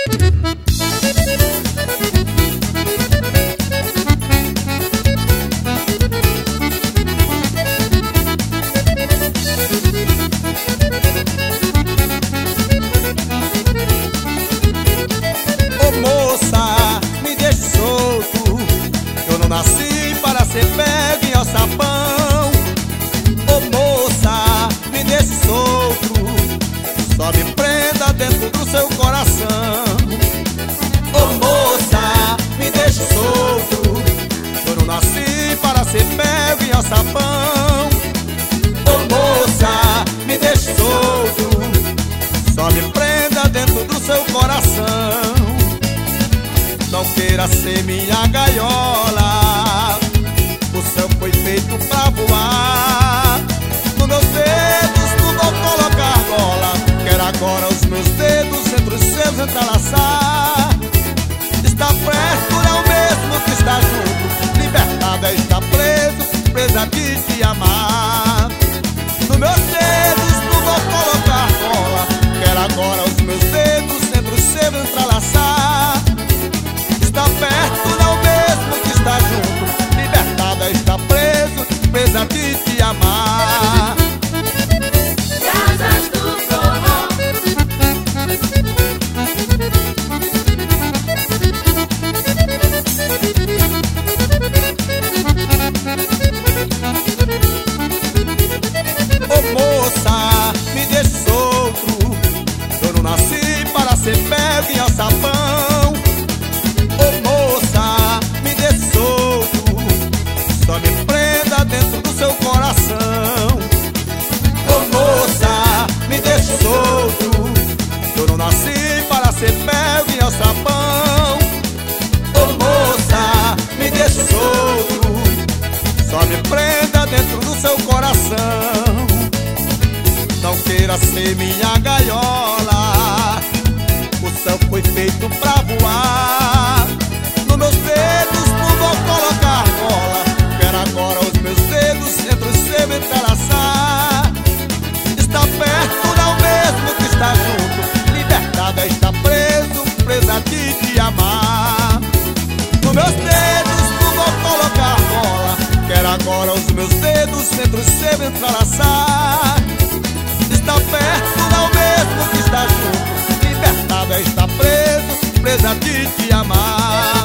Nasci para ser pego em alçapão. Ô moça, me deixe solto, só me prenda dentro do seu coração. Ô moça, me deixe solto, eu não nasci para ser pego em alçapão. Ô moça, me deixe solto, só me prenda dentro do seu coração. Não queira ser minha gaiola, o céu foi feito pra voar. Nos meus dedos tu vou colocar argola, quero agora os meus dedos entre os seus entrelaçar. Estar perto não é o mesmo que estar junto, libertado é estar preso, presa de te amar. Nos meus dedos tu vou colocar argola, quero agora os meus dedos entre os seus entrelaçar. Estar perto não é o mesmo que estar junto, libertado é estar preso, presa de te amar. Casas do Forró. Ô moça, me deixe solto, eu não nasci para ser pego em alçapão. Ô moça, me deixe solto, só me prenda dentro do seu coração. Ô moça, me deixe solto, eu não nasci para ser pego em alçapão. Ô moça, me deixe solto, só me prenda dentro do seu coração. Não queira ser minha gaiola, o céu foi feito pra voar. Nos meus dedos tu vou colocar argola, quero agora os meus dedos entre os seus entrelaçar. Estar perto não é o mesmo que estar junto, libertado é estar preso, presa de te amar. Nos meus dedos tu vou colocar argola, quero agora os meus dedos entre os seus entrelaçar. Estar perto não é o mesmo que estar junto, libertado é estar preso, presa de te amar.